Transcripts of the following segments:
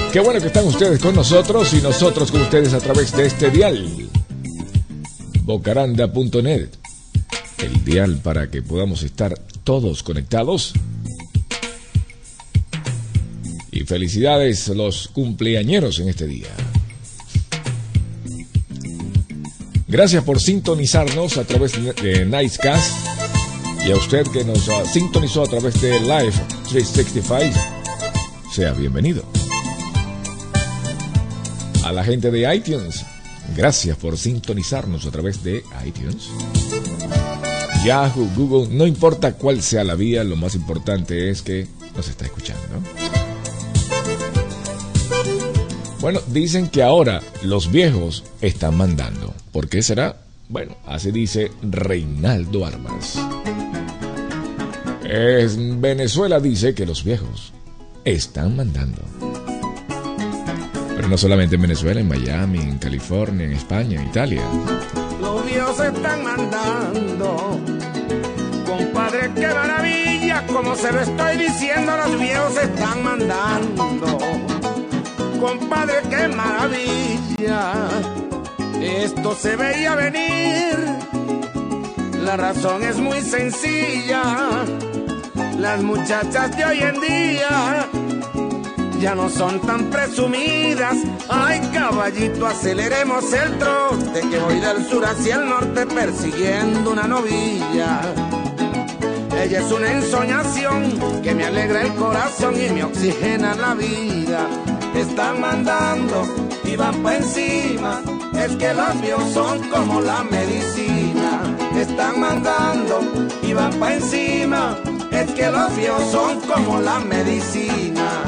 Qué bueno que están ustedes con nosotros y nosotros con ustedes a través de este dial. Bocaranda.net. El dial para que podamos estar todos conectados. Y felicidades a los cumpleañeros en este día. Gracias por sintonizarnos a través de Nicecast. Y a usted que nos sintonizó a través de Live 365, sea bienvenido. A la gente de iTunes, gracias por sintonizarnos a través de iTunes. Yahoo, Google, no importa cuál sea la vía, lo más importante es que nos está escuchando. Bueno, dicen que ahora los viejos están mandando. ¿Por qué será? Bueno, así dice Reinaldo Armas. En Venezuela dice que los viejos están mandando. Pero no solamente en Venezuela, en Miami, en California, en España, en Italia. Los viejos están mandando. Compadre, qué maravilla, como se lo estoy diciendo, los viejos están mandando. Compadre, qué maravilla, esto se veía venir. La razón es muy sencilla. Las muchachas de hoy en día ya no son tan presumidas. Ay, caballito, aceleremos el trote, que voy del sur hacia el norte persiguiendo una novilla. Ella es una ensoñación que me alegra el corazón y me oxigena la vida. Están mandando y van pa' encima, es que los viejos son como la medicina. Están mandando y van pa' encima, es que los viejos son como la medicina.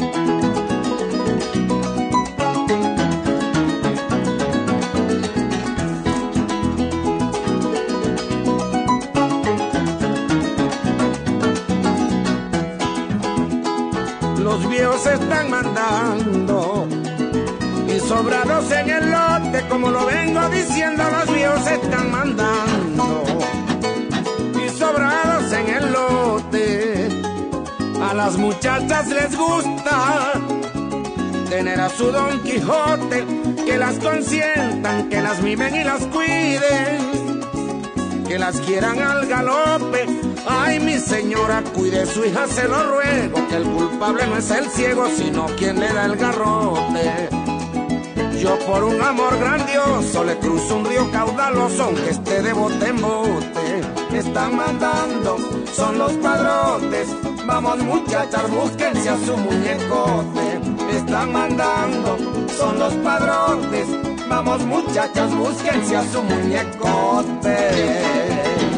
Los viejos están mandando y sobrados en el lote, como lo vengo diciendo, los viejos están mandando y sobrados en el lote. A las muchachas les gusta tener a su Don Quijote, que las consientan, que las mimen y las cuiden, que las quieran al galope. Ay, mi señora, cuide su hija, se lo ruego, que el culpable no es el ciego, sino quien le da el garrote. Yo por un amor grandioso le cruzo un río caudaloso, aunque esté de bote en bote. Están mandando, son los padrotes, vamos muchachas, búsquense a su muñecote. Están mandando, son los padrotes, vamos muchachas, búsquense a su muñecote.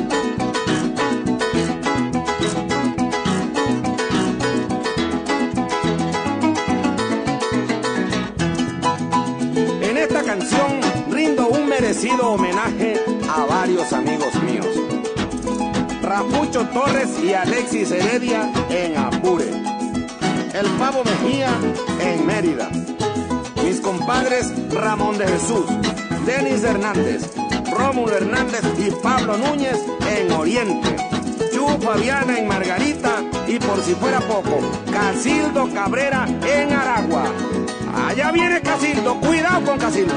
Canción rindo un merecido homenaje a varios amigos míos: Rapucho Torres y Alexis Heredia en Apure, el Pavo Mejía en Mérida, mis compadres Ramón de Jesús, Denis Hernández, Rómulo Hernández y Pablo Núñez en Oriente, Chu Fabiana en Margarita y, por si fuera poco, Casildo Cabrera en Aragua. Allá viene Casildo, cuidado con Casildo.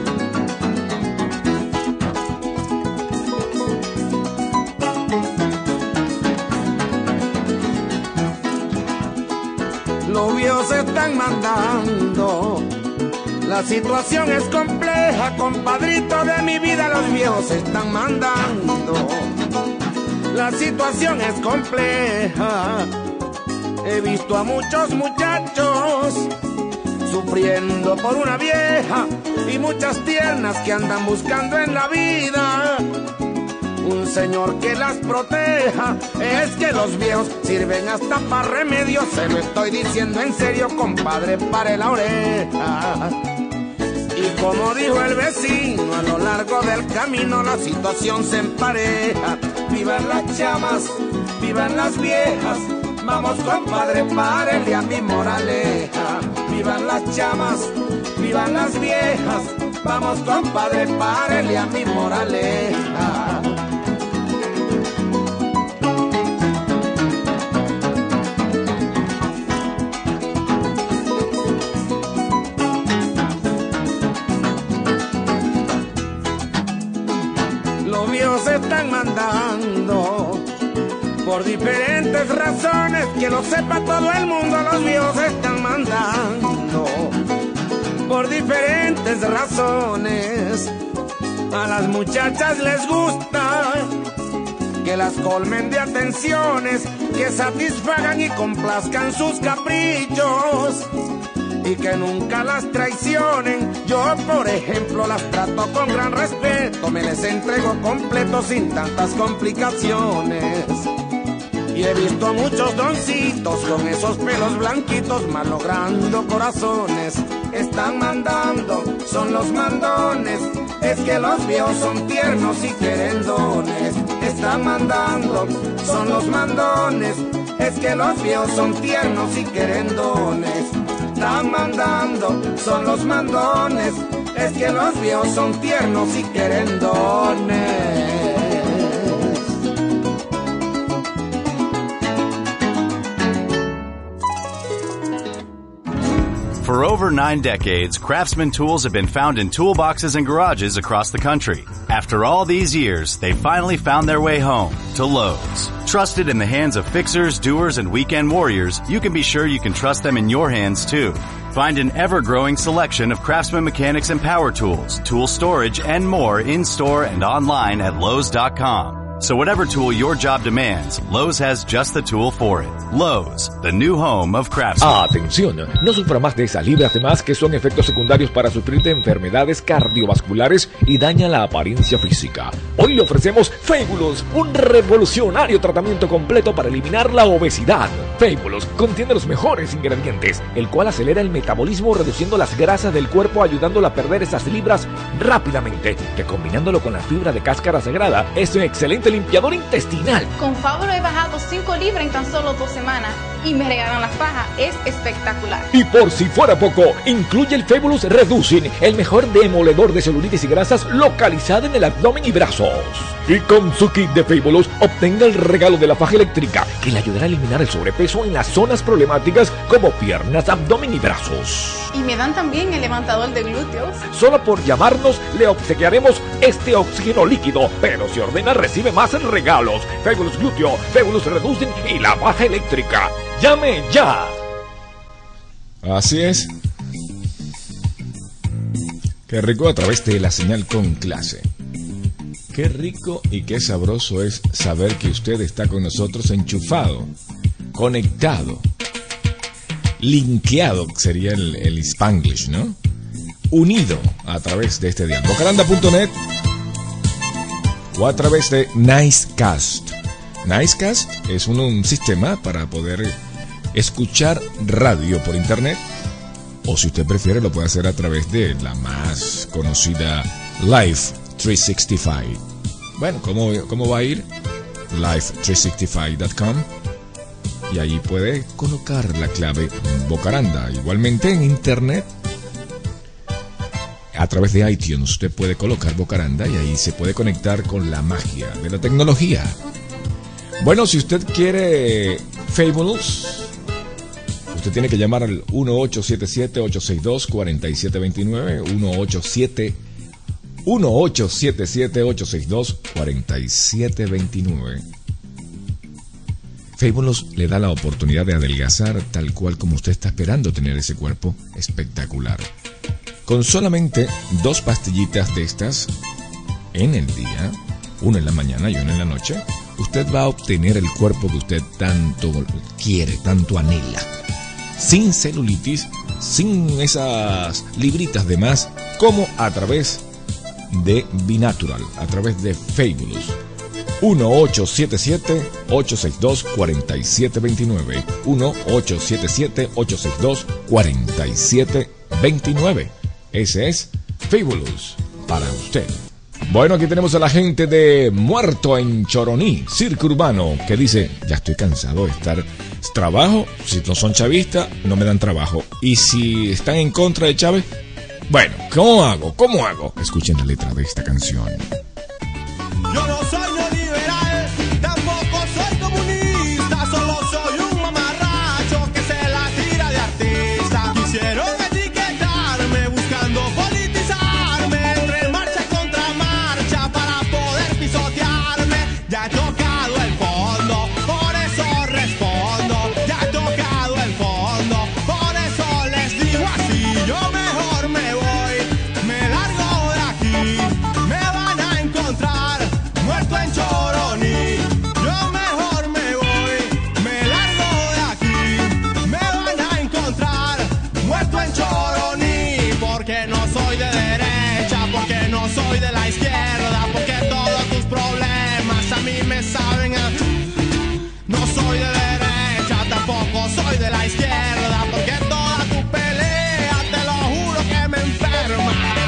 Los viejos están mandando. La situación es compleja, compadrito de mi vida, los viejos están mandando. La situación es compleja. He visto a muchos muchachos sufriendo por una vieja y muchas tiernas que andan buscando en la vida un señor que las proteja. Es que los viejos sirven hasta para remedios, se lo estoy diciendo en serio, compadre, pare la oreja. Y como dijo el vecino, a lo largo del camino la situación se empareja. Vivan las chamas, vivan las viejas, vamos compadre, párele a mi moraleja. Vivan las chamas, vivan las viejas, vamos compadre, párele a mi moraleja. Por diferentes razones, que lo sepa todo el mundo, los viejos están mandando. Por diferentes razones, a las muchachas les gusta que las colmen de atenciones, que satisfagan y complazcan sus caprichos y que nunca las traicionen. Yo, por ejemplo, las trato con gran respeto, me les entrego completo sin tantas complicaciones. Y he visto a muchos doncitos con esos pelos blanquitos malogrando corazones. Están mandando, son los mandones, es que los viejos son tiernos y querendones. Están mandando, son los mandones, es que los viejos son tiernos y querendones. Están mandando, son los mandones, es que los viejos son tiernos y querendones. For over 9 decades, Craftsman tools have been found in toolboxes and garages across the country. After all these years, they finally found their way home to Lowe's. Trusted in the hands of fixers, doers, and weekend warriors, you can be sure you can trust them in your hands too. Find an ever-growing selection of Craftsman mechanics and power tools, tool storage, and more in-store and online at Lowe's.com. So whatever tool your job demands, Lowe's has just the tool for it. Lowe's, the new home of Craftsman. Atención, no sufra más de esas libras de más que son efectos secundarios para sufrir de enfermedades cardiovasculares y daña la apariencia física. Hoy le ofrecemos Fabulous, un revolucionario tratamiento completo para eliminar la obesidad. Fabulous contiene los mejores ingredientes, el cual acelera el metabolismo reduciendo las grasas del cuerpo, ayudándolo a perder esas libras rápidamente, que combinándolo con la fibra de cáscara sagrada es un excelente limpiador intestinal. Con Fabulous he bajado 5 libras en tan solo 2 semanas y me regalan la faja. Es espectacular. Y por si fuera poco, incluye el Fabulous Reducing, el mejor demoledor de celulitis y grasas localizada en el abdomen y brazos. Y con su kit de Fabulous, obtenga el regalo de la faja eléctrica, que le ayudará a eliminar el sobrepeso en las zonas problemáticas como piernas, abdomen y brazos. Y me dan también el levantador de glúteos. Solo por llamarnos le obsequiaremos este oxígeno líquido, pero si ordena recibe más regalos: Fabulous Glúteo, Fabulous Reducing y la faja eléctrica. ¡Llame ya! Así es. Qué rico a través de la señal con clase. Qué rico y qué sabroso es saber que usted está con nosotros enchufado, conectado, linkeado, sería el Spanglish, ¿no? Unido a través de este dial. Bocaranda.net o a través de Nicecast. Nicecast es un sistema para poder escuchar radio por internet, o si usted prefiere lo puede hacer a través de la más conocida Live 365. Bueno, ¿cómo va a ir? Live365.com, y ahí puede colocar la clave Bocaranda. Igualmente en internet, a través de iTunes, usted puede colocar Bocaranda y ahí se puede conectar con la magia de la tecnología. Bueno, si usted quiere Fabulous, usted tiene que llamar al 1877-862-4729, 1877-862-4729. Fabulous le da la oportunidad de adelgazar tal cual como usted está esperando tener ese cuerpo espectacular. Con solamente 2 pastillitas de estas en el día, una en la mañana y una en la noche, usted va a obtener el cuerpo que usted tanto quiere, tanto anhela. Sin celulitis, sin esas libritas de más, como a través de Binatural, a través de Fabulous. 1877-862-4729, 1877-862-4729. Ese es Fabulous para usted. Bueno, aquí tenemos a la gente de Muerto en Choroní, circo urbano, que dice: ya estoy cansado de estar. Trabajo, si no son chavistas, no me dan trabajo. Y si están en contra de Chávez, bueno, ¿cómo hago? Escuchen la letra de esta canción. Yo no soy neoliberal, tampoco soy comunista, solo soy un mamarracho que se la tira de artista. Quisieron etiquetarme buscando politizarme, entre marcha y contramarcha para poder pisotearme. Ya he tocado el fondo, por muerto en Choroní, porque no soy de derecha, porque no soy de la izquierda, porque todos tus problemas a mí me saben a... No soy de derecha, tampoco soy de la izquierda, porque toda tu pelea, te lo juro que me enferma.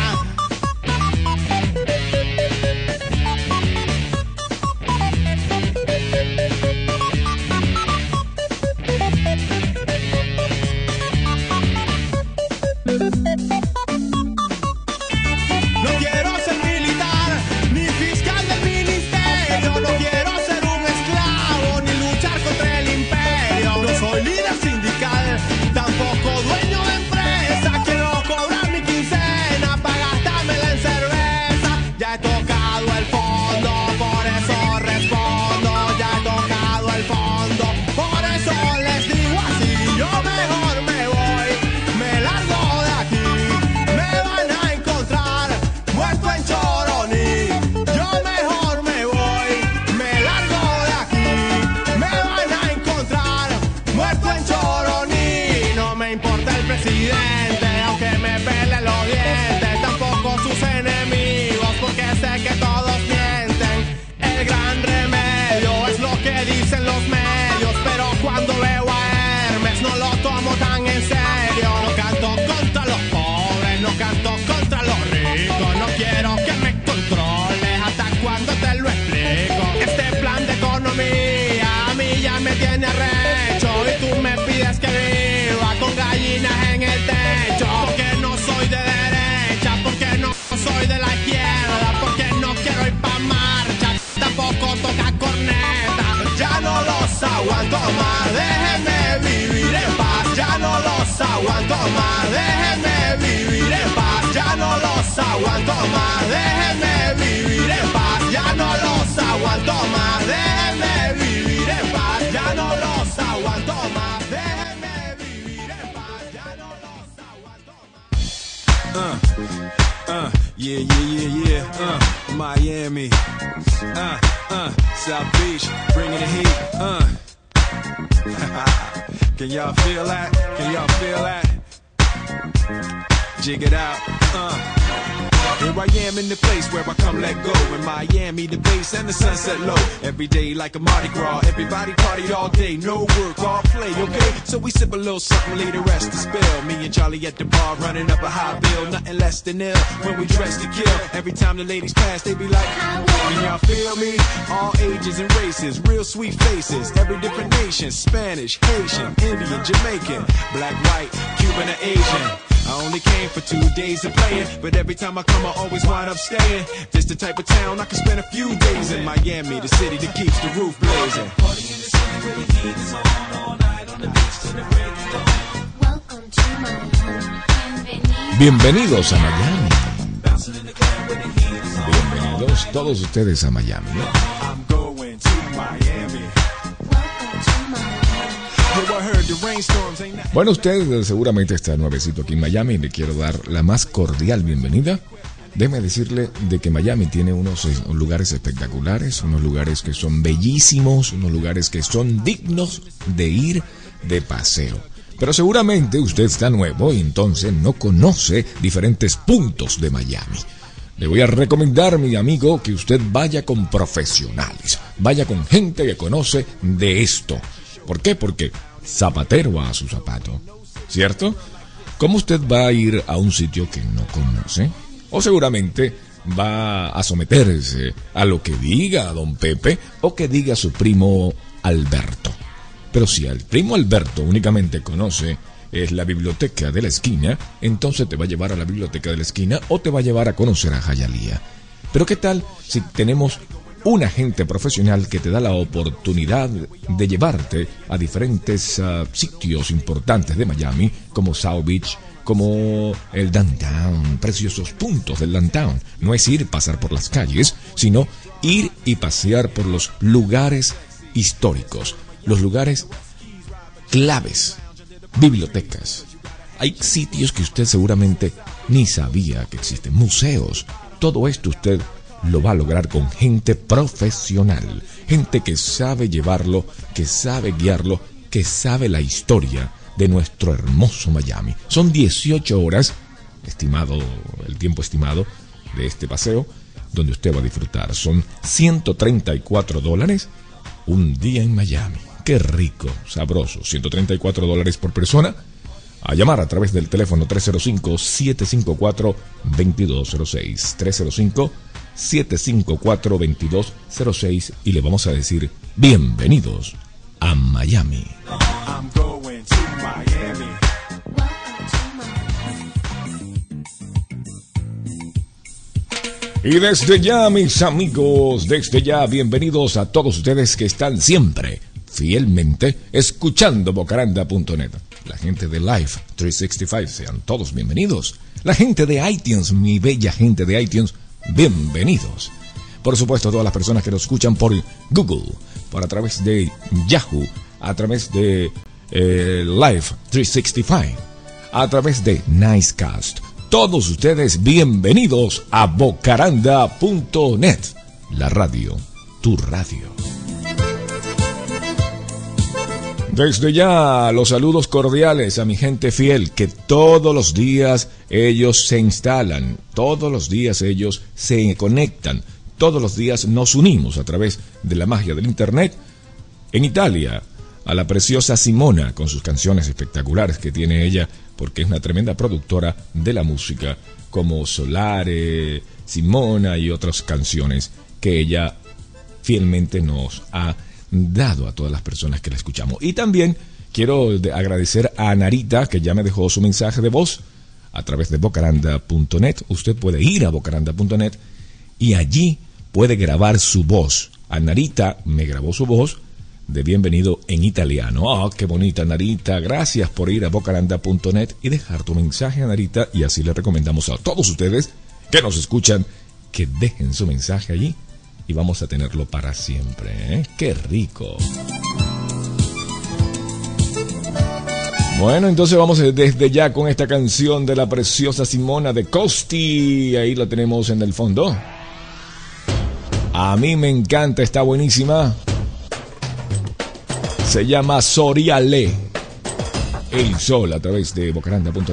No quiero ser militar, ni fiscal del ministerio, no quiero ser un esclavo, ni luchar contra el imperio. No soy líder sindical, tampoco dueño de empresa. Quiero cobrar mi quincena para gastármela en cerveza. Ya he tocado el fondo, por eso respondo. Ya he tocado el fondo, por eso les digo así. Yo mejor me voy, me largo de aquí. Me van a encontrar muerto en Choroní. Yo mejor me voy, me largo de aquí. Me van a encontrar muerto en Choroní. No me importa el presidente, aunque me pele los dientes. Tampoco sus enemigos, porque sé que todos mienten. El gran remedio es lo que dicen los medios, pero cuando veo a Hermes no lo tomo tan en serio. No canto contra los pobres, no canto contra los ricos. No quiero que me controles, hasta cuando te lo explico. Este plan de economía a mí ya me tiene arrecho, y tú me pides que viva con gallinas en el techo. Porque no soy de derecha, porque no soy de la izquierda, porque no quiero ir pa' marcha, tampoco toca corneta. Ya no los aguanto más, déjenme vivir en paz. Ya no los aguanto más, déjenme vivir en paz. Ya no los aguanto más, déjenme vivir en paz. Ya no los aguanto más, déjenme vivir en paz. Ya no los aguanto más, déjenme vivir en paz. Ya no los aguanto más. Yeah. Miami. South Beach, bringing the heat. Can y'all feel that? Can y'all feel that? Jig it out. Here I am in the place where I come let go. In Miami, the bass and the sunset low. Every day like a Mardi Gras. Everybody party all day. No work, all play, okay? So we sip a little something, leave the rest to spill. Me and Charlie at the bar running up a high bill. Nothing less than ill when we dress to kill. Every time the ladies pass, they be like, can y'all feel me? All ages and races, real sweet faces. Every different nation, Spanish, Haitian, Indian, Jamaican, black, white, Cuban, or Asian. I only came for 2 days of playing, but every time I come I always wind up staying. This the type of town I can spend a few days in. Miami, the city that keeps the roof blazing. Bienvenidos a Miami. Bienvenidos todos ustedes a Miami. I'm going to Miami. Bueno, usted seguramente está nuevecito aquí en Miami y le quiero dar la más cordial bienvenida. Déjeme decirle de que Miami tiene unos lugares espectaculares, unos lugares que son bellísimos, unos lugares que son dignos de ir de paseo. Pero seguramente usted está nuevo y entonces no conoce diferentes puntos de Miami. Le voy a recomendar, mi amigo, que usted vaya con profesionales, vaya con gente que conoce de esto. ¿Por qué? Porque zapatero a su zapato, ¿cierto? ¿Cómo usted va a ir a un sitio que no conoce? O seguramente va a someterse a lo que diga don Pepe o que diga su primo Alberto. Pero si el primo Alberto únicamente conoce la biblioteca de la esquina, entonces te va a llevar a la biblioteca de la esquina o te va a llevar a conocer a Hialeah. Pero ¿qué tal si tenemos un agente profesional que te da la oportunidad de llevarte a diferentes sitios importantes de Miami, como South Beach, como el downtown, preciosos puntos del downtown? No es ir pasar por las calles, sino ir y pasear por los lugares históricos, los lugares claves, bibliotecas. Hay sitios que usted seguramente ni sabía que existen, museos. Todo esto usted lo va a lograr con gente profesional, gente que sabe llevarlo, que sabe guiarlo, que sabe la historia de nuestro hermoso Miami. Son 18 horas, el tiempo estimado de este paseo, donde usted va a disfrutar. Son $134 un día en Miami. Qué rico, sabroso. $134 por persona. A llamar a través del teléfono 305-754-2206. 305-754-2206 y le vamos a decir bienvenidos a Miami. I'm going to Miami. Y desde ya, mis amigos, desde ya, bienvenidos a todos ustedes que están siempre, fielmente, escuchando Bocaranda.net. La gente de Live 365, sean todos bienvenidos. La gente de iTunes, mi bella gente de iTunes, bienvenidos. Por supuesto, todas las personas que nos escuchan por Google, a través de Yahoo, a través de Live 365, a través de Nicecast. Todos ustedes bienvenidos a Bocaranda.net, la radio, tu radio. Desde ya, los saludos cordiales a mi gente fiel, que todos los días ellos se instalan, todos los días ellos se conectan, todos los días nos unimos a través de la magia del internet. En Italia, a la preciosa Simona, con sus canciones espectaculares que tiene ella, porque es una tremenda productora de la música, como Solare, Simona y otras canciones que ella fielmente nos ha dado a todas las personas que la escuchamos. Y también quiero agradecer a Narita, que ya me dejó su mensaje de voz a través de Bocaranda.net. Usted puede ir a Bocaranda.net y allí puede grabar su voz. A Narita me grabó su voz de bienvenido en italiano. ¡Oh, qué bonita, Narita! Gracias por ir a Bocaranda.net y dejar tu mensaje a Narita, y así le recomendamos a todos ustedes que nos escuchan que dejen su mensaje allí y vamos a tenerlo para siempre, ¿eh? ¡Qué rico! Bueno, entonces vamos desde ya con esta canción de la preciosa Simona de Costi. Ahí la tenemos en el fondo. A mí me encanta, está buenísima. Se llama Soriale. El sol a través de Bocaranda.net.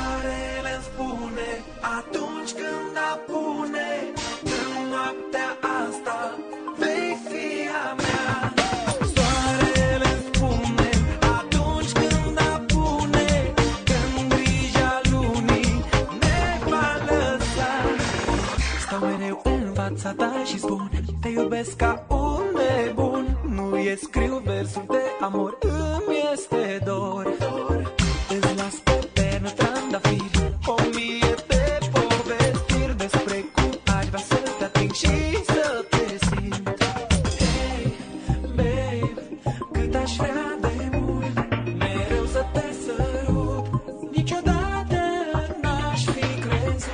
Și spun, te iubesc ca un nebun. Nu-i scriu versuri de amor, îmi este dor. Îți las pe pernă trandafiri, 1000 de povestiri despre cum aș vrea să te ating și să te simt. Hey, babe, cât aș vrea de mult, mereu să te sărut. Niciodată n-aș fi crezut.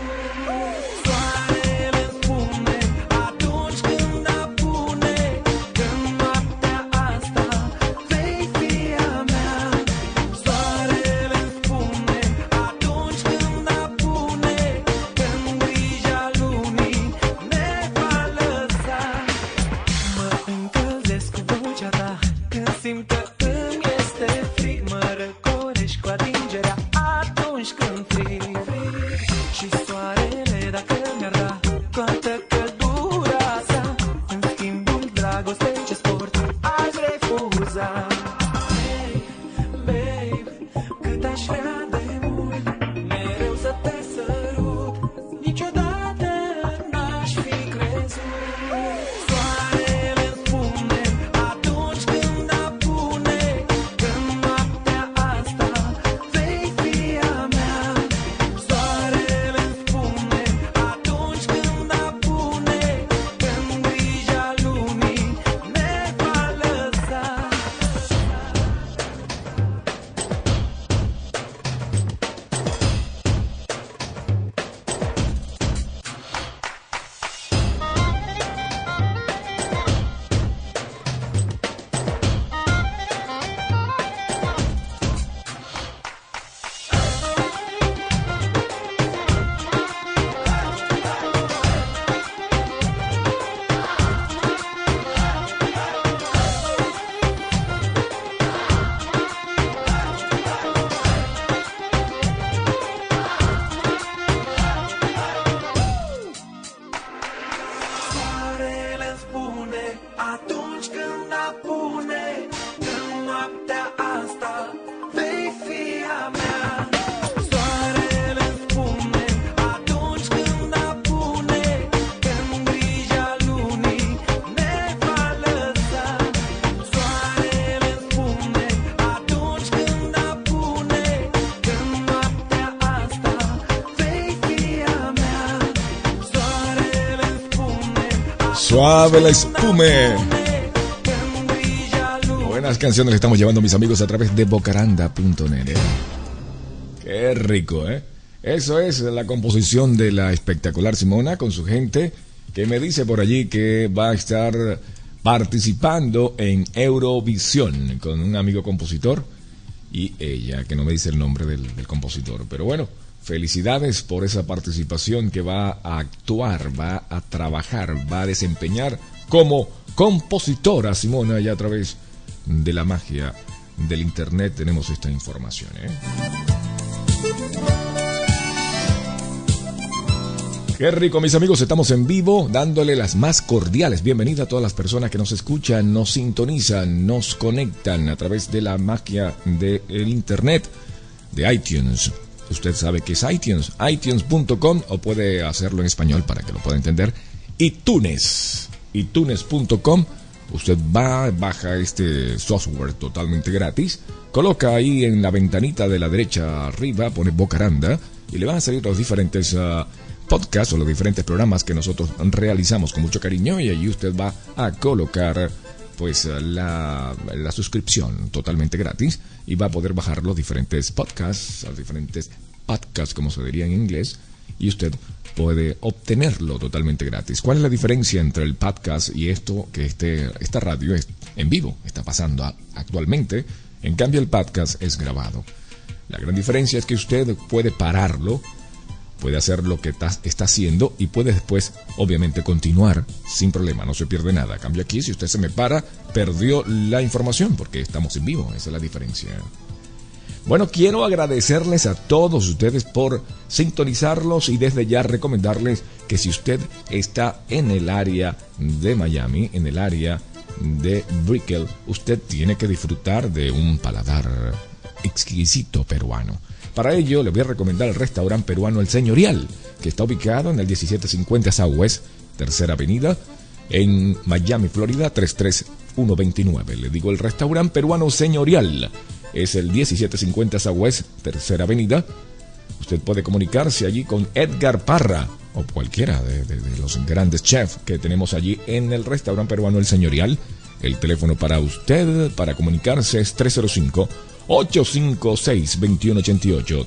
Suave la espume. Buenas canciones le estamos llevando, mis amigos, a través de bocaranda.net. Qué rico, ¿eh? Eso es la composición de la espectacular Simona con su gente, que me dice por allí que va a estar participando en Eurovisión con un amigo compositor y ella, que no me dice el nombre del compositor. Pero bueno, felicidades por esa participación, que va a actuar, va a trabajar, va a desempeñar como compositora Simona, ya a través de la magia del internet tenemos esta información, ¿eh? Qué rico, mis amigos, estamos en vivo dándole las más cordiales bienvenidas a todas las personas que nos escuchan, nos sintonizan, nos conectan a través de la magia del internet, de iTunes. Usted sabe que es iTunes, itunes.com, o puede hacerlo en español para que lo pueda entender, iTunes, itunes.com. Usted baja este software totalmente gratis, coloca ahí en la ventanita de la derecha arriba, pone Bocaranda, y le van a salir los diferentes podcasts o los diferentes programas que nosotros realizamos con mucho cariño, y allí usted va a colocar pues la suscripción totalmente gratis y va a poder bajar los diferentes podcasts, como se diría en inglés, y usted puede obtenerlo totalmente gratis. ¿Cuál es la diferencia entre el podcast y esto? Que esta radio es en vivo, está pasando actualmente. En cambio, el podcast es grabado. La gran diferencia es que usted puede pararlo, puede hacer lo que está haciendo y puede después, obviamente, continuar sin problema, no se pierde nada. A cambio aquí, si usted se me para, perdió la información porque estamos en vivo, esa es la diferencia. Bueno, quiero agradecerles a todos ustedes por sintonizarlos y desde ya recomendarles que si usted está en el área de Miami, en el área de Brickell, usted tiene que disfrutar de un paladar exquisito peruano. Para ello, le voy a recomendar el restaurante peruano El Señorial, que está ubicado en el 1750 Southwest, Tercera Avenida, en Miami, Florida, 33129. Le digo, el restaurante peruano Señorial es el 1750 Southwest, Tercera Avenida. Usted puede comunicarse allí con Edgar Parra o cualquiera de los grandes chefs que tenemos allí en el restaurante peruano El Señorial. El teléfono para usted para comunicarse es 305-856-2188,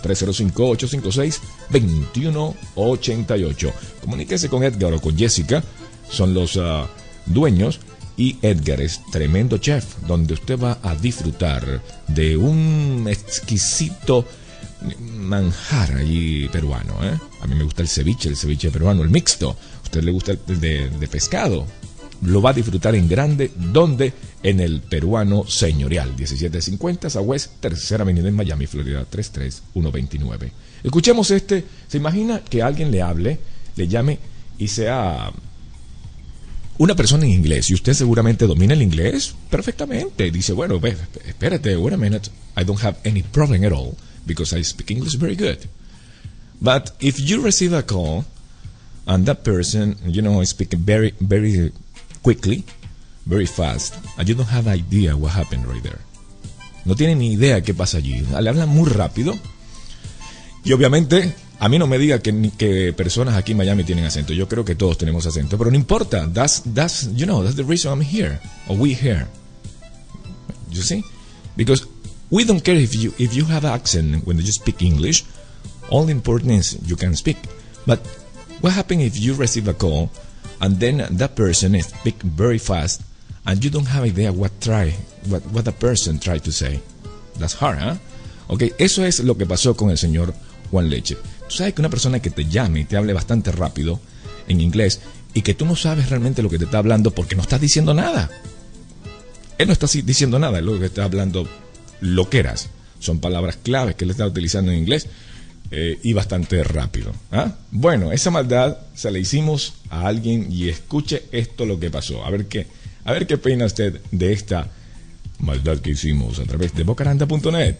305-856-2188. Comuníquese con Edgar o con Jessica, son los dueños, y Edgar es tremendo chef, donde usted va a disfrutar de un exquisito manjar allí peruano, ¿eh? A mí me gusta el ceviche peruano, el mixto. A usted le gusta el de pescado, lo va a disfrutar en grande. ¿Dónde? En el peruano Señorial, 1750 Southwest, Tercera Avenida en Miami, Florida, 33129. Escuchemos ¿se imagina que alguien le hable, le llame y sea una persona en inglés, y usted seguramente domina el inglés perfectamente? Dice, bueno, espérate, wait a minute, I don't have any problem at all, because I speak English very good. But if you receive a call, and that person, is speaking very, very quickly, very fast, and you don't have idea what happened right there. No tiene ni idea qué pasa allí. Le hablan muy rápido. Y obviamente, a mí no me diga que personas aquí en Miami tienen acento. Yo creo que todos tenemos acento, pero no importa. That's the reason I'm here, or we here. You see? Because we don't care if you have accent when you speak English. All important is you can speak. But what happens if you receive a call and then that person speak very fast and you don't have idea what the person tried to say? That's hard, huh? Okay, eso es lo que pasó con el señor Juan Leche. Tú sabes que una persona que te llame y te hable bastante rápido en inglés y que tú no sabes realmente lo que te está hablando porque no estás diciendo nada. Él no está diciendo nada, es lo que está hablando loqueras. Son palabras claves que él está utilizando en inglés y bastante rápido. ¿Ah? Bueno, esa maldad se la hicimos a alguien y escuche esto lo que pasó. A ver qué opina usted de esta maldad que hicimos a través de bocaranda.net.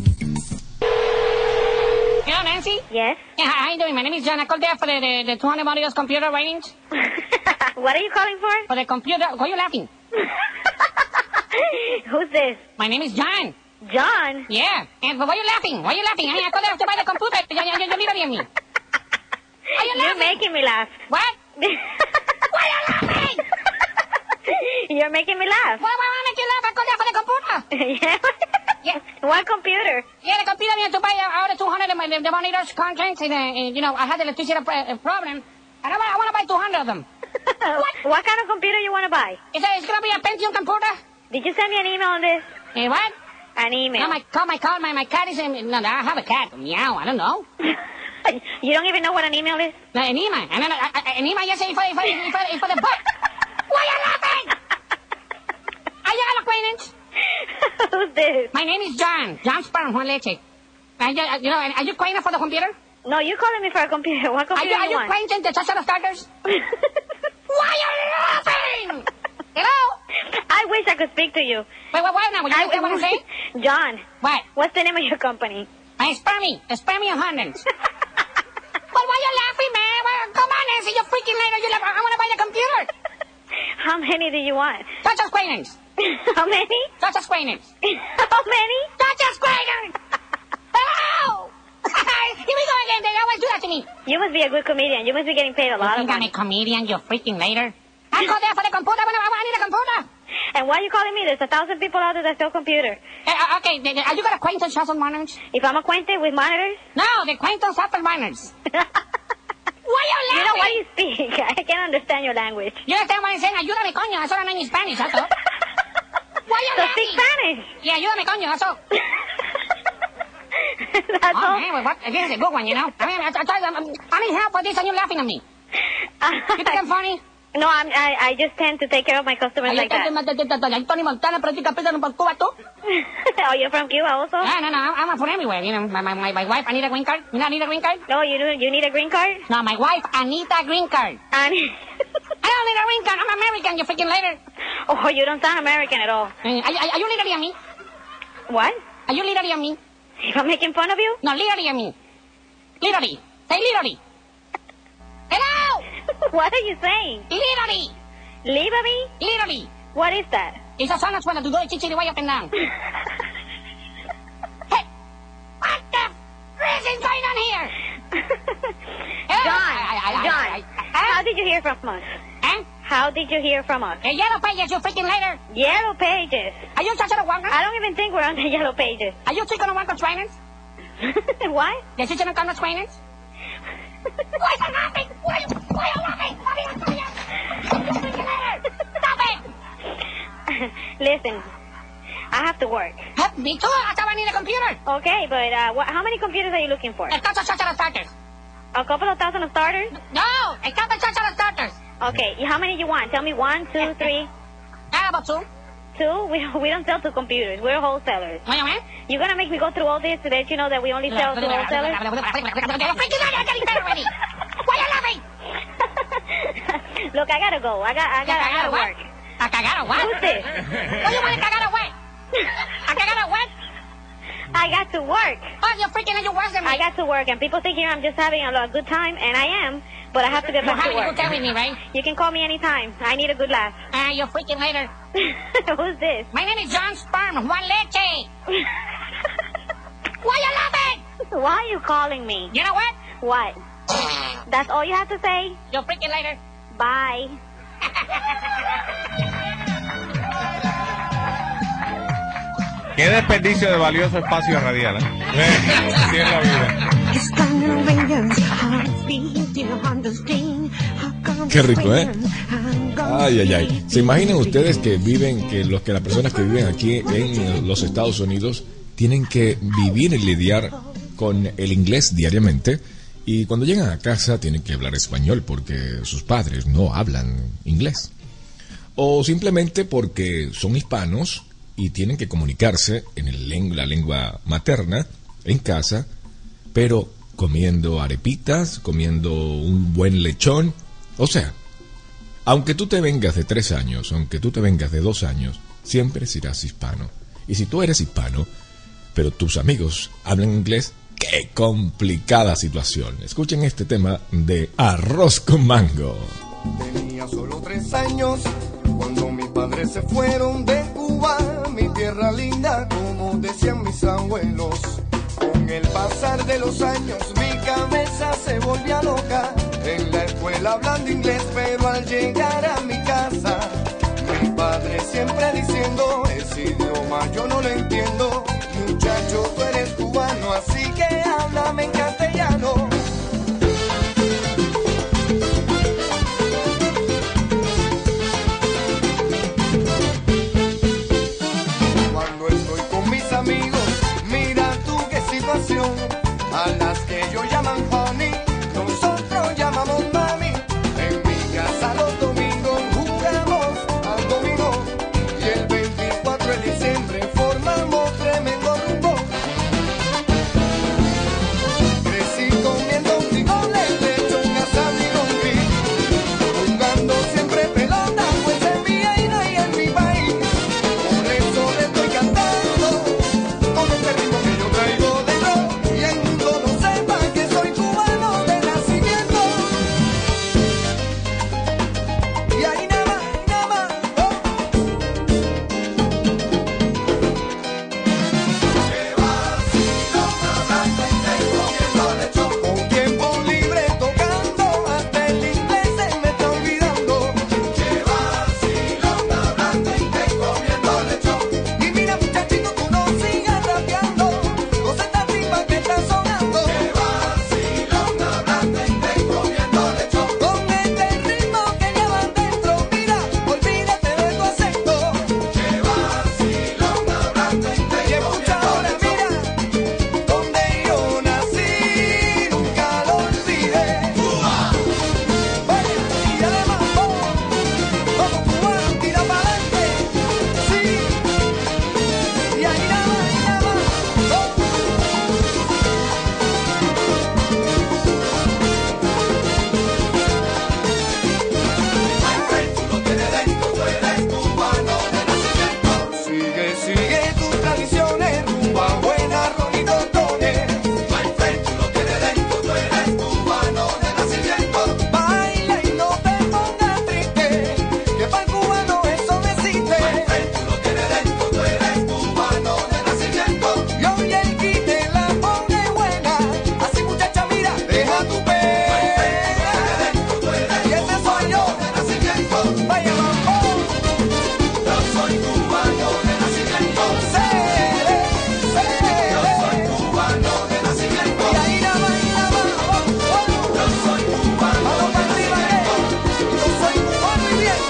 Hello, Nancy? Yes? Yeah, how you doing? My name is John. I called there for the 200 audios computer ratings. What are you calling for? For the computer. Why are you laughing? Who's this? My name is John. John? Yeah. And why are you laughing? Why are you laughing? I called there to buy the computer. You leave it in me. Are you laughing? You're making me laugh. What? Why are you laughing? You're making me laugh. Why want to make you laugh? I called for the computer. Yeah. What computer? Yeah, the computer we had to buy out of 200 of the monitors, contents, and I had the electricity problem. And I want to buy 200 of them. What kind of computer you want to buy? It's going to be a Pentium computer. Did you send me an email on this? What? An email. No, my cat is in... No, I have a cat. Meow, I don't know. You don't even know what an email is? No, an email. An email, yes, for the butt. Why are you laughing? Are you an acquaintance? Who's this? My name is John. John Sperm, Juan Leche. Are you acquainted for the computer? No, you're calling me for a computer. What computer Are you want? acquainted the Chachara Starters? Why are you laughing? Hello? I wish I could speak to you. Wait, what now? What you want to say? John. What? What's the name of your company? Spermy Abundance. But why are you laughing, man? Come on, Nancy, you're freaking later. I want to buy the computer. How many do you want? Touch acquaintance. How many? Touch acquaintance. How many? Touch acquaintance. Hello. Here we go again. They always do that to me. You must be a good comedian. You must be getting paid a lot of money. I'm a comedian, you freaking later. I go there for the computer. I need a computer. And why are you calling me? There's 1,000 people out there that sell computer. Okay, are you got acquaintance with monitors? If I'm acquainted with monitors? No, the acquaintance of monitors. Why are you laughing? You know what you speak. I can't understand your language. You understand what I'm saying? Ayúdame, coño. Eso no en Spanish, that's all. Why are you So laughing? speak Spanish. Yeah, ayúdame, coño, that's all. That's all. Man, well, this is a good one, you know. I mean, I need help for this and you're laughing at me. You think I'm funny? No, I just tend to take care of my customers like that. Tony Montana, pero tú capitas por Cuba, tú? Oh, you're from Cuba also? No, I'm from everywhere. You know, my wife, I need a green card. You know, I need a green card? No, you need a green card? No, my wife, Anita, green card. I don't need a green card. I'm American, you freaking later. Oh, you don't sound American at all. Are you literally at me? What? Are you literally at me? If I'm making fun of you? No, literally at me. Literally. Say literally. Hello! What are you saying? Literally. Liberty? Literally. What is that? Esas son las cuando tú doy chichi way up and down. Hey, what the frick is going on here? John, how did you hear from us? Huh? How did you hear from us? Yellow Pages, you freaking later. Yellow Pages. Are you touching the water? I don't even think we're on the Yellow Pages. Are you chicken on one trainers? What? The chicken on one trainers? Why are you laughing? Why are you laughing? You freaking later. Stop it. Listen, I have to work. Me too. I need a computer. Okay, but how many computers are you looking for? A couple of starters. A couple of thousand of starters? No, a couple of starters. Okay, how many do you want? Tell me 1, 2, 3. How about 2? 2? We don't sell to computers. We're wholesalers. What do you mean? You're going to make me go through all this to let you know that we only sell to wholesalers? Why are you laughing? Look, I gotta go. I gotta work. ¿A cagar a what? Who's this? What do you want to cagar a what? ¿A cagar a what? I got to work. Oh, you're freaking out your worse than me. I got to work, and people think here I'm just having a good time, and I am, but I have to get back to You're having a good work. time with me, right? You can call me anytime. I need a good laugh. You're freaking later. Who's this? My name is John Sperm, Juan Leche. Why are you laughing? Why are you calling me? You know what? What? That's all you have to say? You're freaking later. Bye. Qué desperdicio de valioso espacio radial, ¿eh? Así es la vida. Qué rico, ¿eh? Ay, ay, ay. ¿Se imaginan ustedes que las personas que viven aquí en los Estados Unidos tienen que vivir y lidiar con el inglés diariamente? Y cuando llegan a casa tienen que hablar español porque sus padres no hablan inglés. O simplemente porque son hispanos y tienen que comunicarse en la lengua materna en casa, pero comiendo arepitas, comiendo un buen lechón. O sea, aunque tú te vengas de 3 años, aunque tú te vengas de 2 años, siempre serás hispano. Y si tú eres hispano, pero tus amigos hablan inglés, ¡qué complicada situación! Escuchen este tema de Arroz con Mango. Tenía solo 3 años cuando mis padres se fueron de Cuba, mi tierra linda, como decían mis abuelos. Con el pasar de los años mi cabeza se volvía loca, en la escuela hablando inglés, pero al llegar a mi casa mi padre siempre diciendo, ese idioma yo no lo entiendo. Muchacho, tú eres cubano, así que háblame en castellano. Cuando estoy con mis amigos, mira tú qué situación. A las que ellos llaman honey, nosotros llamamos mami. En mi casa los domingos jugamos al dominó y el 24 de diciembre formamos tremendo rumbo. Crecí comiendo frijoles, lechón, asado y lombriz, jugando siempre pelota, pues en mi aire y en mi país. Por eso le estoy cantando con este ritmo que yo traigo de rock, y el mundo no sepa que soy cubano de nacimiento. Y ahí nada más, oh. Con tiempo libre tocando, hasta el inglés se me está olvidando. Y mira muchachito, tú no sigas rapeando, goza esta ripa que está sonando. Con este ritmo que llevan dentro, mira, olvídate de tu acento. Y escucha ahora, mira, donde yo nací, nunca lo olvidé. Vaya, y además, vamos cubano, tira para adelante. Sí, y ahí nada más, oh. Sigue, sigue tus tradiciones, rumba buena, ron y tostones. Baila y no te pongas triste, que para el cubano eso no existe. Y hoy el quite la pone buena, así muchacha mira, deja tu pena. Y ese soy yo, vaya mambo. Y ahí nada más, oh. Vamos para arriba, yo soy cubano y bien.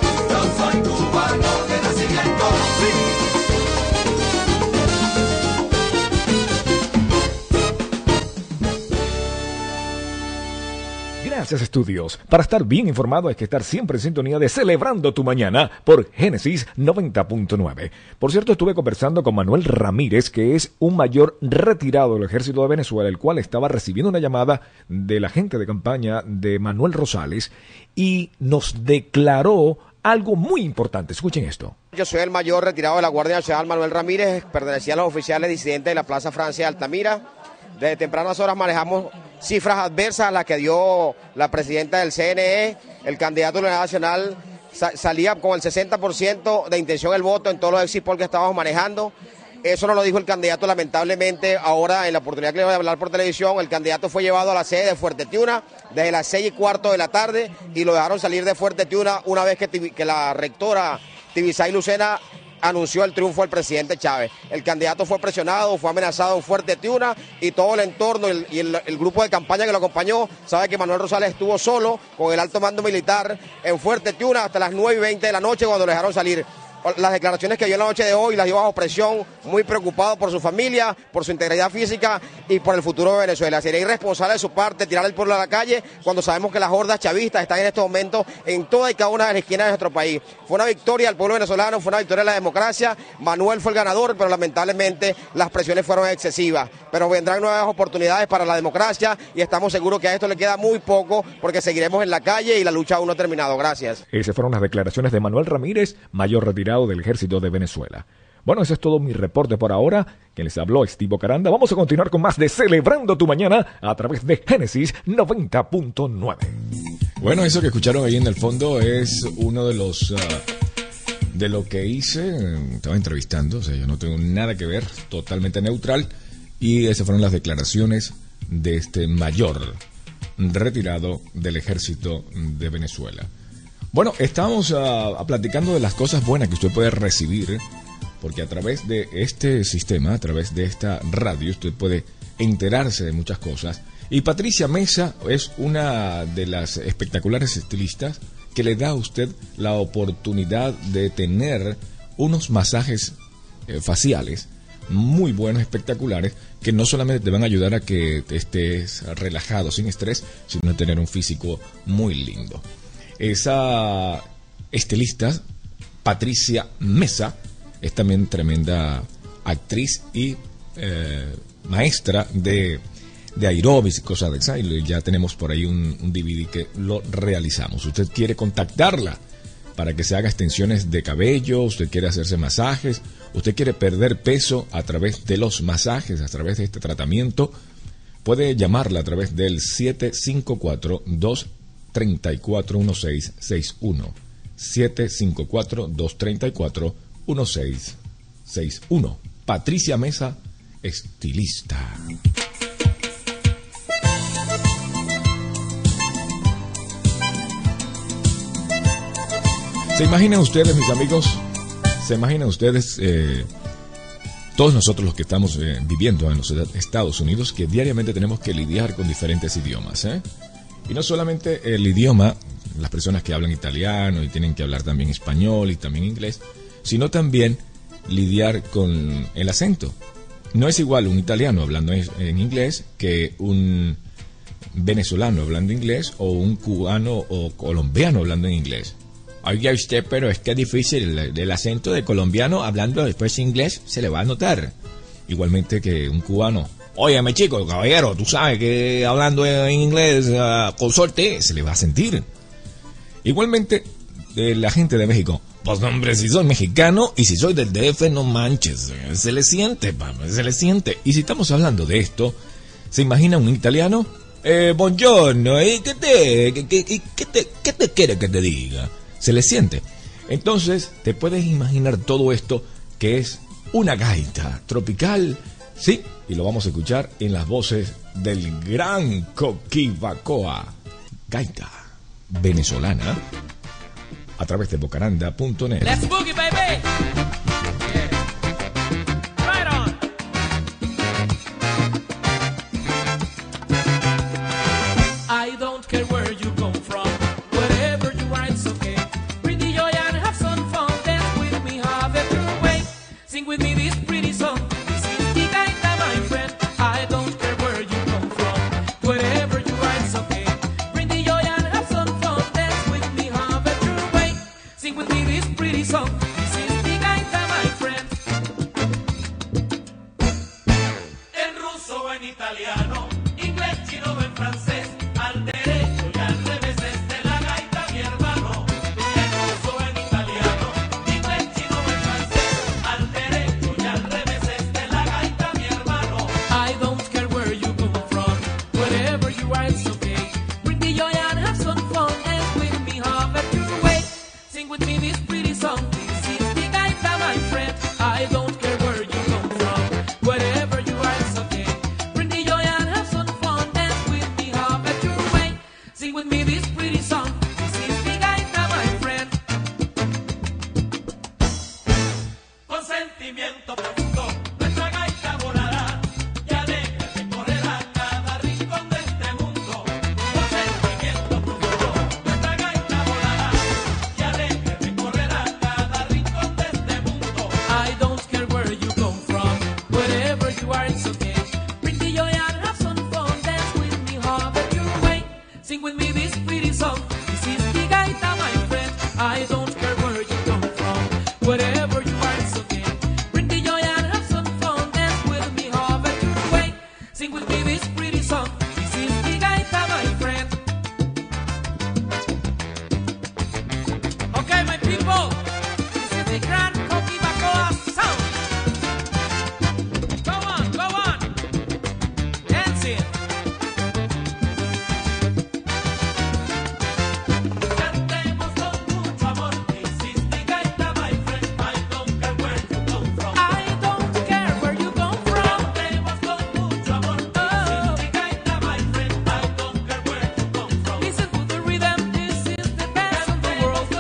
Gracias, estudios. Para estar bien informado hay que estar siempre en sintonía de Celebrando tu Mañana por Génesis 90.9. Por cierto, estuve conversando con Manuel Ramírez, que es un mayor retirado del Ejército de Venezuela, el cual estaba recibiendo una llamada del agente de campaña de Manuel Rosales y nos declaró algo muy importante. Escuchen esto. Yo soy el mayor retirado de la Guardia Nacional, Manuel Ramírez, pertenecía a los oficiales disidentes de la Plaza Francia de Altamira. Desde tempranas horas manejamos cifras adversas a las que dio la presidenta del CNE. El candidato de la Unidad Nacional salía con el 60% de intención del voto en todos los exit polls que estábamos manejando. Eso nos lo dijo el candidato, lamentablemente. Ahora, en la oportunidad que le voy a hablar por televisión, el candidato fue llevado a la sede de Fuerte Tiuna desde las 6:15 de la tarde y lo dejaron salir de Fuerte Tiuna una vez que la rectora Tibisay Lucena anunció el triunfo del presidente Chávez. El candidato fue presionado, fue amenazado en Fuerte Tiuna y todo el entorno y el grupo de campaña que lo acompañó sabe que Manuel Rosales estuvo solo con el alto mando militar en Fuerte Tiuna hasta las 9:20 de la noche cuando lo dejaron salir. Las declaraciones que dio en la noche de hoy las dio bajo presión, muy preocupado por su familia, por su integridad física y por el futuro de Venezuela. Sería irresponsable de su parte tirar el pueblo a la calle cuando sabemos que las hordas chavistas están en estos momentos en toda y cada una de las esquinas de nuestro país. Fue una victoria del pueblo venezolano, fue una victoria de la democracia. Manuel fue el ganador, pero lamentablemente las presiones fueron excesivas. Pero vendrán nuevas oportunidades para la democracia y estamos seguros que a esto le queda muy poco porque seguiremos en la calle y la lucha aún no ha terminado. Gracias. Esas fueron las declaraciones de Manuel Ramírez, mayor retirado del Ejército de Venezuela. Bueno, ese es todo mi reporte por ahora. Quien les habló, Estivo Caranda. Vamos a continuar con más de Celebrando tu Mañana a través de Génesis 90.9. Bueno, eso que escucharon ahí en el fondo es uno de los... de lo que hice, estaba entrevistando, o sea, yo no tengo nada que ver, totalmente neutral, y esas fueron las declaraciones de este mayor retirado del Ejército de Venezuela. Bueno, estamos platicando de las cosas buenas que usted puede recibir, porque a través de este sistema, a través de esta radio, usted puede enterarse de muchas cosas. Y Patricia Mesa es una de las espectaculares estilistas que le da a usted la oportunidad de tener unos masajes faciales muy buenos, espectaculares, que no solamente te van a ayudar a que estés relajado, sin estrés, sino a tener un físico muy lindo. Esa estilista, Patricia Mesa, es también tremenda actriz y maestra de aeróbics y cosas de esa. Y ya tenemos por ahí un DVD que lo realizamos. Usted quiere contactarla para que se haga extensiones de cabello, usted quiere hacerse masajes, usted quiere perder peso a través de los masajes, a través de este tratamiento, puede llamarla a través del 754-234-1661. 754-234-1661. Patricia Mesa, estilista. ¿Se imaginan ustedes, mis amigos? ¿Se imaginan ustedes, todos nosotros los que estamos viviendo en los Estados Unidos, que diariamente tenemos que lidiar con diferentes idiomas? Y no solamente el idioma, las personas que hablan italiano y tienen que hablar también español y también inglés, sino también lidiar con el acento. No es igual un italiano hablando en inglés que un venezolano hablando inglés o un cubano o colombiano hablando en inglés. Oiga usted, pero es que es difícil, el acento de colombiano hablando después inglés se le va a notar. Igualmente que un cubano. Óyeme chico, caballero, tú sabes que hablando en inglés con suerte se le va a sentir. Igualmente, la gente de México. Pues hombre, si soy mexicano y si soy del DF, no manches, se le siente, papá, se le siente. Y si estamos hablando de esto, ¿se imagina un italiano? Buongiorno, ¿qué te quiere que te diga? Se le siente. Entonces, te puedes imaginar todo esto que es una gaita tropical, ¿sí? Y lo vamos a escuchar en las voces del gran Coquibacoa, gaita venezolana, a través de bocaranda.net. Let's boogie, baby. Yeah. Right on. I don't care where you come from, wherever you are, it's okay. Bring the joy and have some fun. Dance with me, have it your way. Sing with me this pretty song. This is the gaita, my friend. I don't care where you come from, wherever you are, it's okay. Bring the joy and have some fun. Dance with me, have it your way. Sing with me this pretty song. This is the gaita, my friend. En ruso o en italiano, inglés, chino o en francés, al derecho y al revés desde la gaita, mi hermano. En ruso o en italiano, inglés, chino o en francés, al derecho y al revés desde la gaita, mi hermano. I don't care where you come from, wherever you are, it's okay. Bring the joy and have some fun. Dance with me, have it your way. Sing with me this pretty song. This is the gaita, my friend. I don't care where you come from, wherever you are, it's okay. Bring the joy and have some fun. Dance with me, have it your way. Sing with me this pretty song. This is the gaita, my friend. Con sentimiento profundo, nuestra gaita volará y alegre recorrerá cada rincón de este mundo. Con sentimiento profundo, nuestra gaita volará y alegre recorrerá cada rincón de este mundo. I don't care where you come from, wherever you are, it's okay. Bring the joy and have some fun. Dance with me, have it your way. Sing with me this pretty song. This is the gaita, my friend. I don't care where you come from, wherever you are, it's okay. Bring the joy and have some fun. Dance with me, have it your way. Sing with me this pretty song. This is the gaita, my friend. Okay, my people, this is the Grand Coquibacoa sound. Go on, dancing. Cantemos con mucho amor. This is the gaita, my friend. I don't care where you come from. I don't care where you come from. Cantemos con mucho amor. This is the gaita, my friend. I don't care where you come from. Listen to the rhythm. This is the best of the world.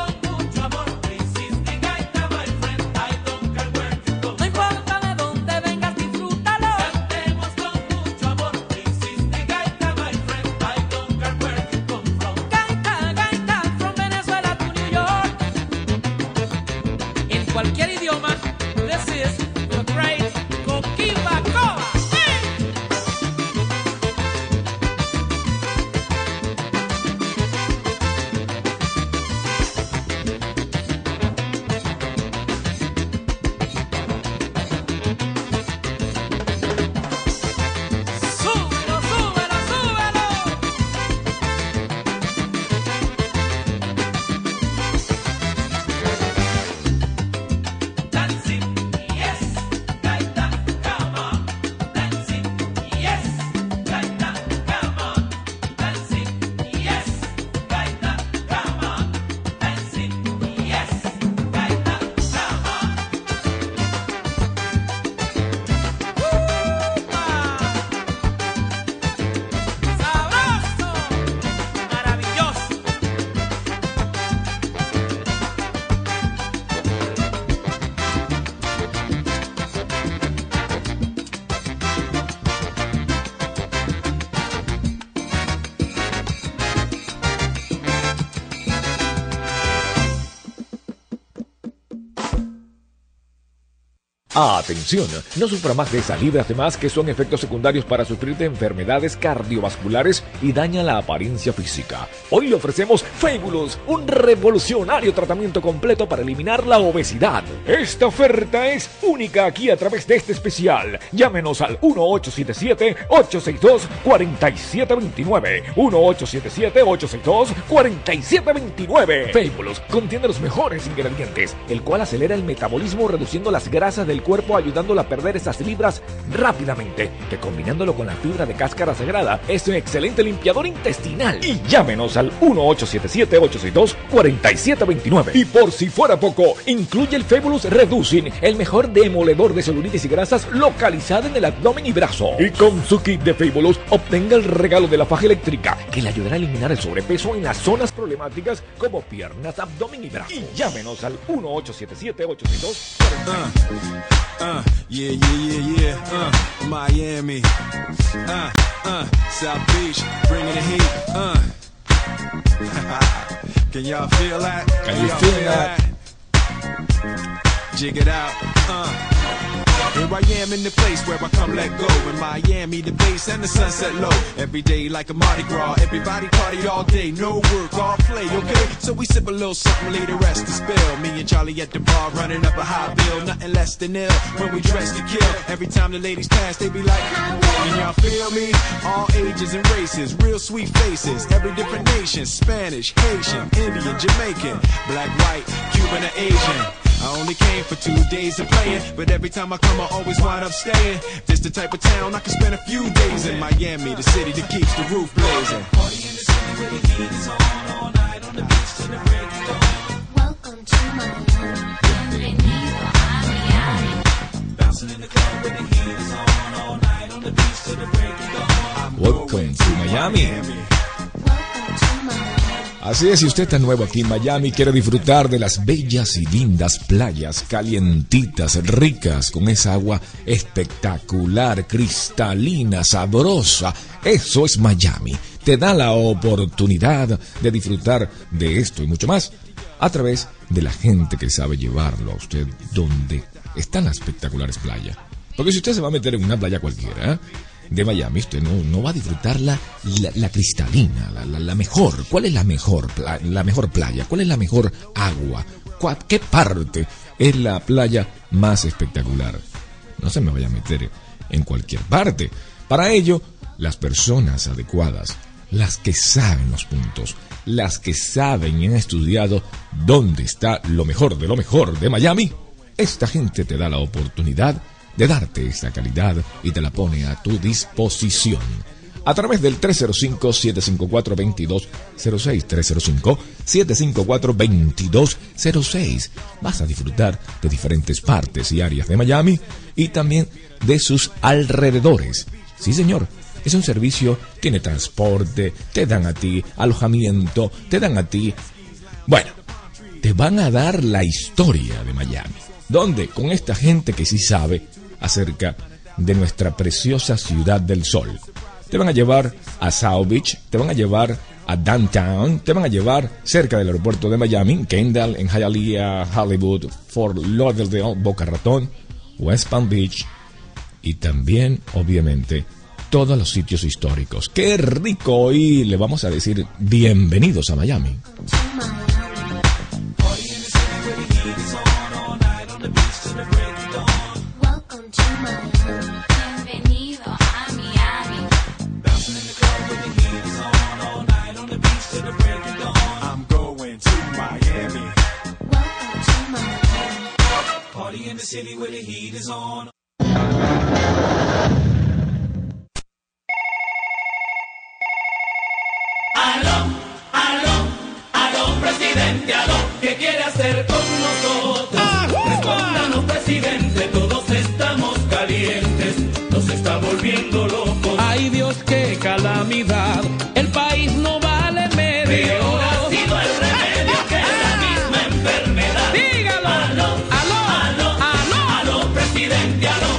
Atención, no sufra más de salidas de más que son efectos secundarios para sufrir de enfermedades cardiovasculares y daña la apariencia física. Hoy le ofrecemos Fabulous, un revolucionario tratamiento completo para eliminar la obesidad. Esta oferta es única aquí a través de este especial. Llámenos al 1877-862-4729. 1877-862-4729. Fabulous contiene los mejores ingredientes, el cual acelera el metabolismo reduciendo las grasas del cuerpo, ayudándolo a perder esas libras rápidamente, que combinándolo con la fibra de cáscara sagrada es un excelente limpiador intestinal. Y llámenos al 1877-862-4729. Y por si fuera poco, incluye el Fabulous Reducing, el mejor demoledor de celulitis y grasas localizada en el abdomen y brazo. Y con su kit de Fabulous obtenga el regalo de la faja eléctrica, que le ayudará a eliminar el sobrepeso en las zonas problemáticas como piernas, abdomen y brazo. Y llámenos al 1877-862-4729. Yeah. Miami. South Beach, bringing the heat. Can y'all feel that? Can you feel that? Jig it out. Here I am in the place where I come let go. In Miami, the bass and the sunset low. Every day like a Mardi Gras. Everybody party all day. No work, all play, okay? So we sip a little something, lay the rest to spill. Me and Charlie at the bar running up a high bill. Nothing less than ill when we dress to kill. Every time the ladies pass, they be like, can y'all feel me? All ages and races, real sweet faces. Every different nation, Spanish, Haitian, Indian, Jamaican, black, white, Cuban, or Asian. I only came for 2 days of playing, but every time I come I always wind up staying. This the type of town I can spend a few days in. Miami, the city that keeps the roof blazing. Party in the city where the heat is on all night on the beach till the break of dawn. Welcome to Miami. Bienvenido a Miami. Bouncing in the club where the heat is on all night on the beach till the break of dawn. Welcome to Miami. Así es, si usted está nuevo aquí en Miami, quiere disfrutar de las bellas y lindas playas, calientitas, ricas, con esa agua espectacular, cristalina, sabrosa. Eso es Miami. Te da la oportunidad de disfrutar de esto y mucho más a través de la gente que sabe llevarlo a usted donde están las espectaculares playas. Porque si usted se va a meter en una playa cualquiera de Miami, usted no va a disfrutar la cristalina, la mejor. ¿Cuál es la mejor playa? ¿Cuál es la mejor agua? ¿Qué parte es la playa más espectacular? No se me vaya a meter en cualquier parte. Para ello, las personas adecuadas, las que saben los puntos, las que saben y han estudiado dónde está lo mejor de Miami, esta gente te da la oportunidad de darte esta calidad y te la pone a tu disposición a través del 305-754-2206, 305-754-2206. Vas a disfrutar de diferentes partes y áreas de Miami y también de sus alrededores. Sí, señor, es un servicio, tiene transporte, te dan a ti alojamiento, te dan a ti... Bueno, te van a dar la historia de Miami, donde con esta gente que sí sabe acerca de nuestra preciosa ciudad del sol. Te van a llevar a South Beach, te van a llevar a Downtown, te van a llevar cerca del aeropuerto de Miami, Kendall, en Hialeah, Hollywood, Fort Lauderdale, Boca Ratón, West Palm Beach y también, obviamente, todos los sitios históricos. ¡Qué rico! Y le vamos a decir bienvenidos a Miami. Party in the city where the heat is on. Aló, presidente, aló, ¿qué quiere hacer con nosotros? Respóndanos, presidente, todos estamos calientes, nos está volviendo locos. Ay Dios, qué calamidad, el país no vale medio. Peor ha sido el remedio que la misma enfermedad. Dígalo. Aló, presidente, aló.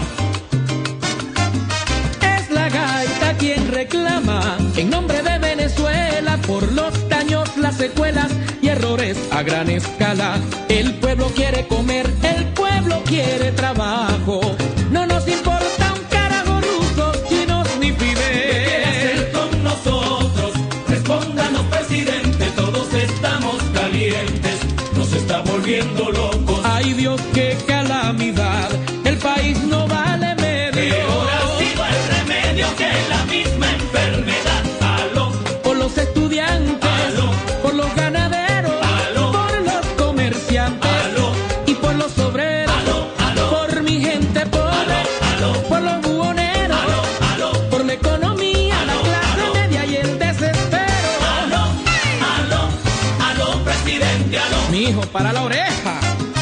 Es la gaita quien reclama en nombre de Venezuela por los daños, las secuelas y errores a gran escala. El pueblo quiere comer, el pueblo quiere trabajo. No nos importa un carajo rusos, chinos ni ¿Qué quiere hacer Fidel. con nosotros? Respóndanos, presidente, todos estamos calientes, nos está volviendo locos. Ay Dios, qué calamidad, el país no vale medio. Peor ha sido el remedio que la misma enfermedad. Aló, Por los estudiantes, Aló. por los ganaderos, Aló. por los comerciantes Aló. y por los obreros, Aló, aló. por mi gente pobre, Aló. por los buhoneros, aló, por la economía, la clase media y el desespero. aló, aló, aló, presidente, aló. Mi hijo, para la oreja.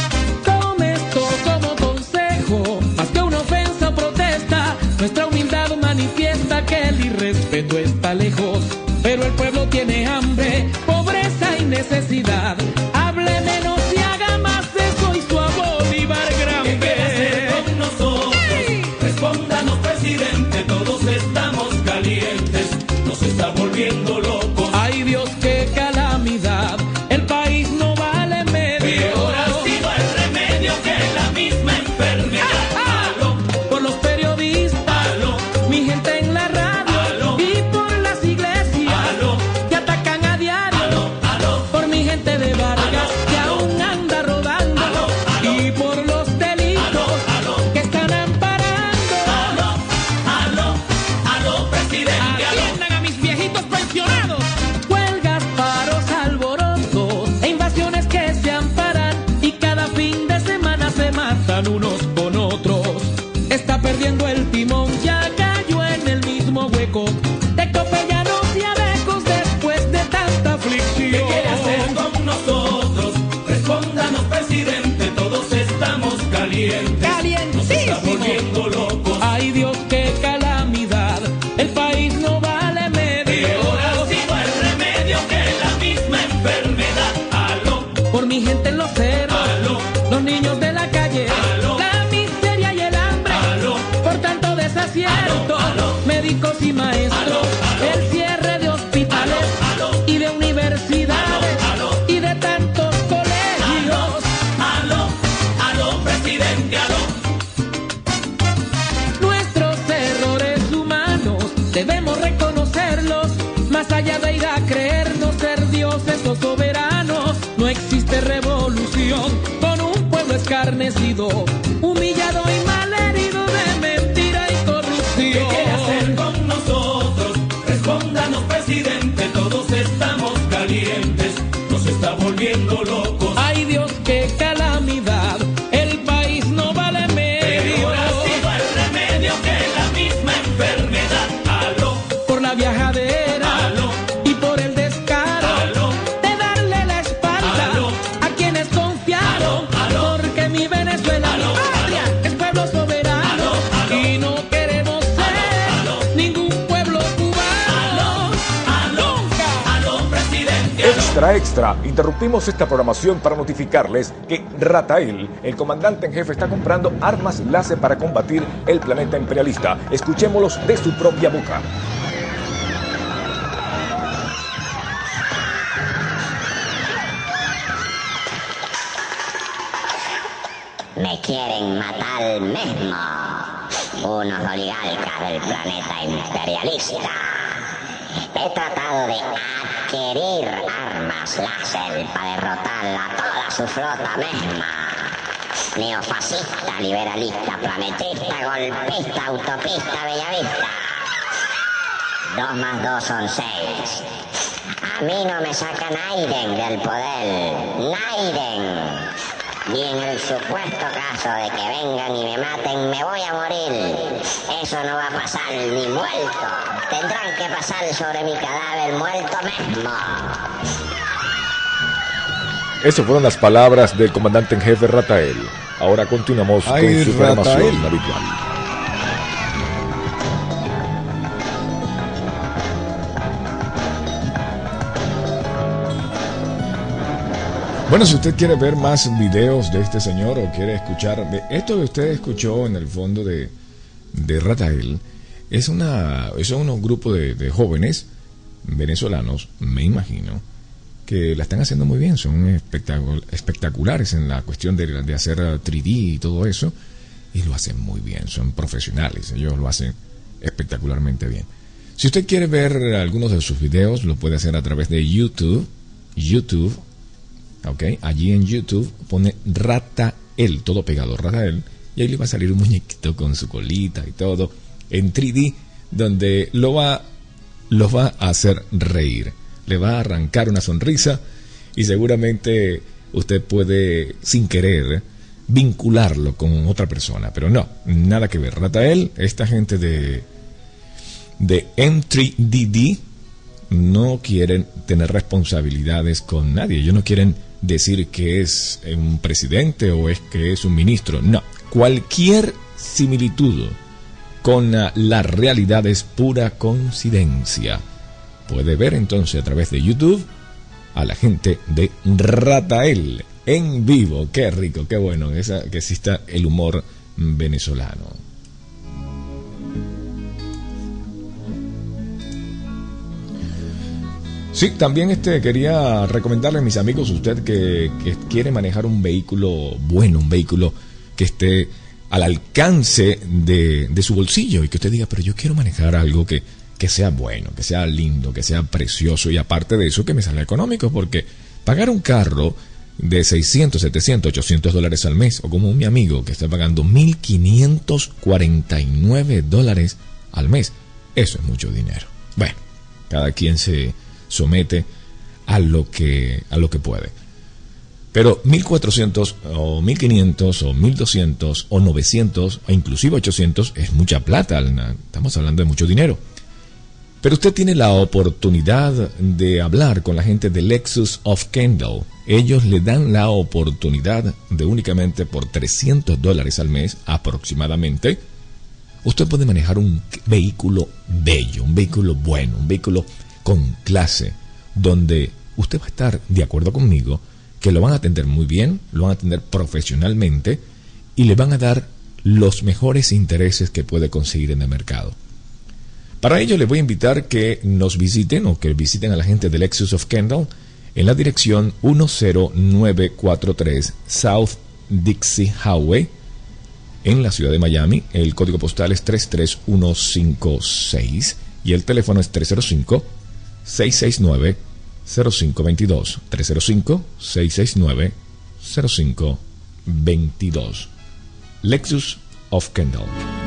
Tome esto como consejo, más que una ofensa o protesta. Nuestra humildad manifiesta que el irrespeto está lejos, pero el pueblo tiene hambre, pobreza y necesidad. Hable menos y haga más, eso hizo a Bolívar ¿Qué quiere hacer grande. con nosotros? Respóndanos, presidente, todos estamos calientes, nos está volviendo locos. Ay Dios, qué calamidad, el país no vale medio. Peor ha sido el remedio que la misma enfermedad. Aló, Por los periodistas, aló, mi gente en la radio Aló. y por las iglesias Aló. que atacan a diario. aló, aló, Por mi gente de Vargas que aún anda rodando Aló, aló. y por los delitos aló, que están amparando. aló, aló, aló, presidente, aló. Atiendan a mis viejitos pensionados. Huelgas, paros, alborotos e invasiones que se amparan y cada fin de semana se matan unos con otros. Está perdiendo el timón, ya cayó en el mismo hueco de copellanos y abecos después de tanta aflicción. ¿Qué quiere hacer con nosotros? Respóndanos, presidente, todos estamos calientes, nos está volviendo locos. Ay Dios, qué calamidad, el país no vale medio. Peor ha sido el remedio que la misma enfermedad. Aló, Por mi gente en los cerros, aló, los niños de la calle, Aló. la miseria y el hambre, Aló. por tanto desacierto, Aló, aló. médicos y maestros, Aló, aló. el cierre de hospitales Aló, aló. y de universidades Aló, aló. y de tantos colegios. aló, aló, presidente, aló. Nuestros errores humanos debemos reconocerlos, más allá de ir a creernos ser dioses o soberanos. No existe revolución con un pueblo escarnecido, humillado y malherido de mentira y corrupción. ¿Qué quiere hacer con nosotros? Respóndanos, presidente, todos estamos calientes, nos está volviendo locos. Ay Dios, qué calamidad, el país no vale medio. Peor ha sido el remedio que la misma enfermedad. Aló, Por la viajadera aló, y por el descaro aló, de darle la espalda Aló. a quienes confiaron. Aló, aló. Porque mi Venezuela, Aló, mi patria, aló. es pueblo soberano. Aló, aló. Y no queremos ser aló. ningún pueblo cubano. aló, Nunca. aló, presidente, aló. Extra, extra. Interrumpimos esta programación para notificarles que Ratael, el comandante en jefe, está comprando armas láser para combatir el planeta imperialista. Escuchémoslos de su propia boca. Me quieren matar mismo unos oligarcas del planeta imperialista. He tratado de adquirir armas láser para derrotar a toda su flota misma. Neofascista, liberalista, planetista, golpista, autopista, bellavista. 2 más 2 son 6. A mí no me sacan Naiden del poder. Naiden. Y en el supuesto caso de que vengan y me maten, me voy a morir. Eso no va a pasar ni muerto. Tendrán que pasar sobre mi cadáver muerto mismo. Esas fueron las palabras del comandante en jefe Ratael. Ahora continuamos Ay, con su programación Ratael. habitual. Bueno, si usted quiere ver más videos de este señor o quiere escuchar esto que usted escuchó en el fondo de Ratael, son unos grupos de jóvenes venezolanos, me imagino, que la están haciendo muy bien, son espectaculares en la cuestión de hacer 3D y todo eso, y lo hacen muy bien, son profesionales, ellos lo hacen espectacularmente bien. Si usted quiere ver algunos de sus videos, lo puede hacer a través de YouTube, ok, allí en YouTube pone Ratael, todo pegado, Ratael, y ahí le va a salir un muñequito con su colita y todo, en 3D, donde lo va a hacer reír, le va a arrancar una sonrisa, y seguramente usted puede, sin querer, vincularlo con otra persona, pero no, nada que ver. Ratael, esta gente de M3DD no quieren tener responsabilidades con nadie, ellos no quieren decir que es un presidente o es que es un ministro, no, cualquier similitud con la realidad es pura coincidencia. Puede ver entonces a través de YouTube a la gente de Ratael en vivo. Qué rico, qué bueno que exista el humor venezolano. Sí, también quería recomendarle a mis amigos, usted que quiere manejar un vehículo bueno, un vehículo que esté al alcance de su bolsillo, y que usted diga, pero yo quiero manejar algo que sea bueno, que sea lindo, que sea precioso, y aparte de eso que me salga económico, porque pagar un carro de 600, 700, 800 dólares al mes, o como mi amigo que está pagando $1,549 al mes, eso es mucho dinero. Bueno, cada quien se somete a lo que puede. Pero 1.400 o 1.500 o 1.200 o 900 o inclusive 800 es mucha plata, estamos hablando de mucho dinero. Pero usted tiene la oportunidad de hablar con la gente de Lexus of Kendall. Ellos le dan la oportunidad de únicamente por $300 al mes aproximadamente, usted puede manejar un vehículo bello, un vehículo bueno, un vehículo con clase, donde usted va a estar de acuerdo conmigo que lo van a atender muy bien, lo van a atender profesionalmente y le van a dar los mejores intereses que puede conseguir en el mercado. Para ello les voy a invitar que nos visiten o que visiten a la gente de Lexus of Kendall en la dirección 10943 South Dixie Highway en la ciudad de Miami. El código postal es 33156 y el teléfono es 305-669-0522. 305-669-0522. Lexus of Kendall.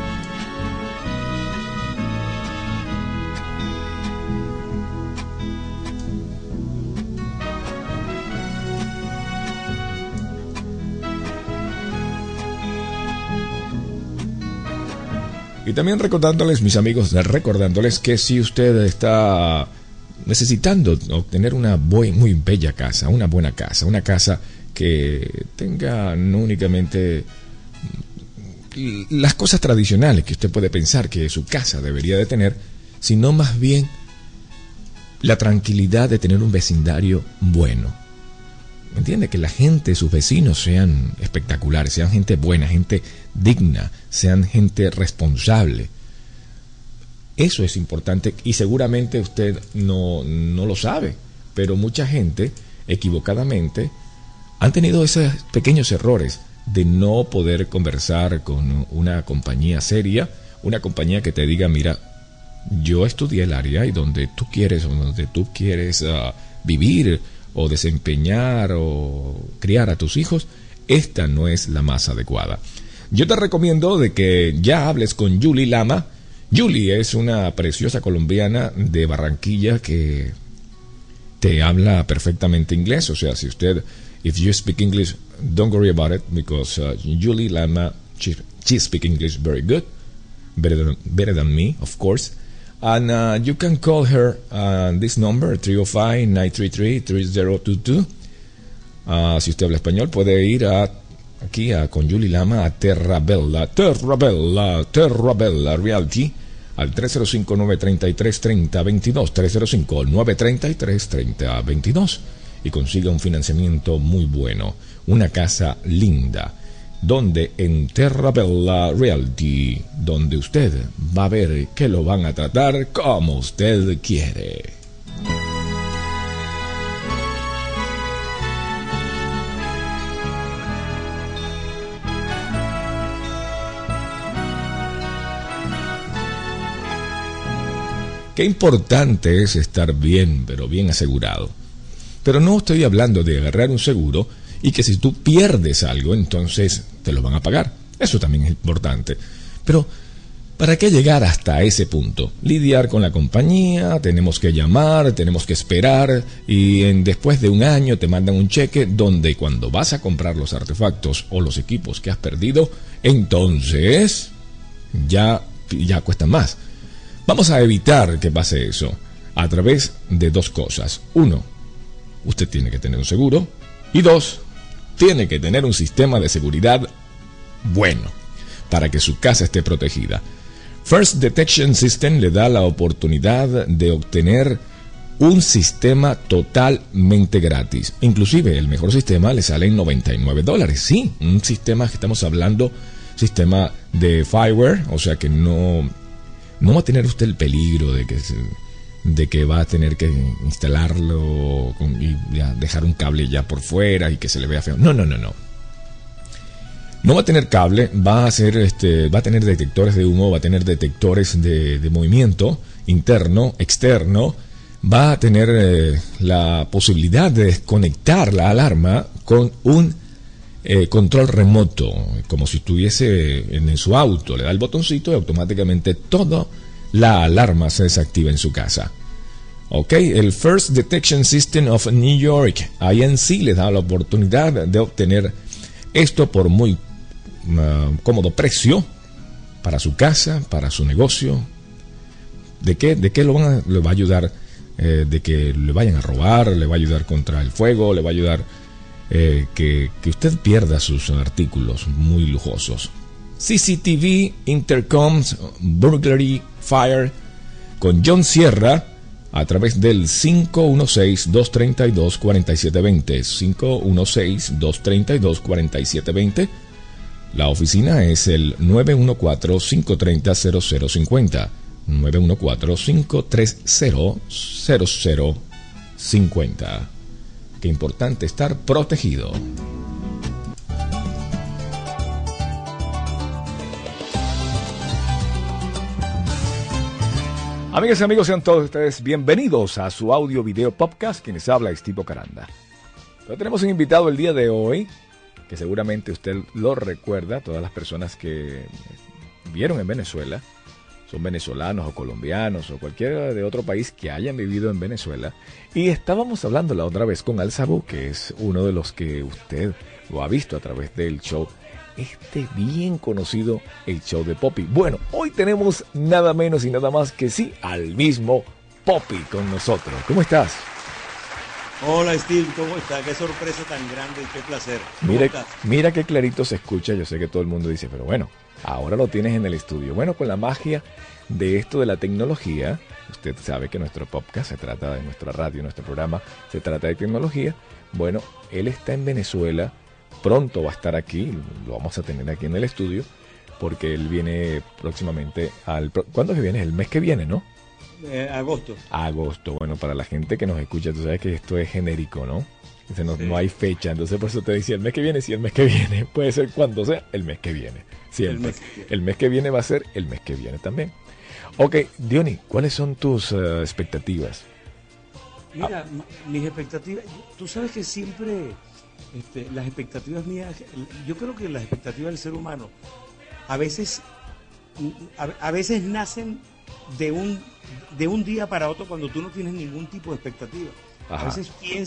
Y también recordándoles, mis amigos, recordándoles que si usted está necesitando obtener una muy bella casa, una buena casa, una casa que tenga no únicamente las cosas tradicionales que usted puede pensar que su casa debería de tener, sino más bien la tranquilidad de tener un vecindario bueno. ¿Entiende? Que la gente, sus vecinos sean espectaculares, sean gente buena, gente digna, sean gente responsable. Eso es importante y seguramente usted no lo sabe, pero mucha gente equivocadamente han tenido esos pequeños errores de no poder conversar con una compañía seria, una compañía que te diga, mira, yo estudié el área y donde tú quieres vivir o desempeñar o criar a tus hijos, esta no es la más adecuada. Yo te recomiendo de que ya hables con Julie Lama. Julie es una preciosa colombiana de Barranquilla que te habla perfectamente inglés. O sea, si usted, if you speak English, don't worry about it, because Julie Lama, she speaks English very good, better than me, of course. And you can call her this number, 305-933-3022. Si usted habla español, puede ir aquí con Julie Lama a Terra Bella Realty al 305-933-3022, 305-933-3022 y consiga un financiamiento muy bueno, una casa linda, donde en Terra Bella Realty, donde usted va a ver que lo van a tratar como usted quiere. Qué importante es estar bien, pero bien asegurado. Pero no estoy hablando de agarrar un seguro y que si tú pierdes algo, entonces te lo van a pagar. Eso también es importante. Pero, ¿para qué llegar hasta ese punto? Lidiar con la compañía, tenemos que llamar, tenemos que esperar y después de un año te mandan un cheque donde cuando vas a comprar los artefactos o los equipos que has perdido, entonces ya cuestan más. Vamos a evitar que pase eso a través de dos cosas. Uno, usted tiene que tener un seguro. Y dos, tiene que tener un sistema de seguridad bueno para que su casa esté protegida. First Detection System le da la oportunidad de obtener un sistema totalmente gratis. Inclusive el mejor sistema le sale en $99. Sí, un sistema que estamos hablando, sistema de fireware, o sea que no va a tener usted el peligro de que va a tener que instalarlo y dejar un cable ya por fuera y que se le vea feo. No. No va a tener cable, va a tener detectores de humo, va a tener detectores de movimiento interno, externo, va a tener la posibilidad de desconectar la alarma con un control remoto, como si estuviese en su auto. Le da el botoncito y automáticamente toda la alarma se desactiva en su casa. Ok, el First Detection System of New York, INC, le da la oportunidad de obtener esto por muy cómodo precio para su casa, para su negocio. ¿De qué le va a ayudar? De que le vayan a robar, le va a ayudar contra el fuego, le va a ayudar que usted pierda sus artículos muy lujosos. CCTV, Intercoms, Burglary, Fire, con John Sierra a través del 516-232-4720. 516-232-4720. La oficina es el 914-530-0050. 914-530-0050. Qué importante estar protegido. Amigas y amigos, sean todos ustedes bienvenidos a su audio video podcast. Quienes habla es Tipo Caranda. Pero tenemos un invitado el día de hoy que seguramente usted lo recuerda. Todas las personas que vieron en Venezuela, son venezolanos o colombianos o cualquiera de otro país que hayan vivido en Venezuela. Y estábamos hablando la otra vez con Al Sabú, que es uno de los que usted lo ha visto a través del show, bien conocido, el show de Poppy. Bueno, hoy tenemos nada menos y nada más que sí al mismo Poppy con nosotros. ¿Cómo estás? Hola Steve, ¿cómo estás? Qué sorpresa tan grande y qué placer. Mira qué clarito se escucha. Yo sé que todo el mundo dice, pero bueno, ahora lo tienes en el estudio. Bueno, con la magia de esto de la tecnología, usted sabe que nuestro podcast se trata de nuestra radio, nuestro programa se trata de tecnología. Bueno, él está en Venezuela, pronto va a estar aquí, lo vamos a tener aquí en el estudio, porque él viene próximamente ¿cuándo se viene? El mes que viene, ¿no? Agosto. Bueno, para la gente que nos escucha, tú sabes que esto es genérico, ¿no? No hay fecha, entonces por eso te decía el mes que viene, sí, el mes que viene, puede ser cuando sea, el mes que viene, siempre. El mes que viene va a ser el mes que viene también. Ok, Diony, ¿cuáles son tus expectativas? Mira, mis expectativas, tú sabes que siempre las expectativas mías, yo creo que las expectativas del ser humano a veces nacen de un día para otro cuando tú no tienes ningún tipo de expectativa. Ajá. A veces piensas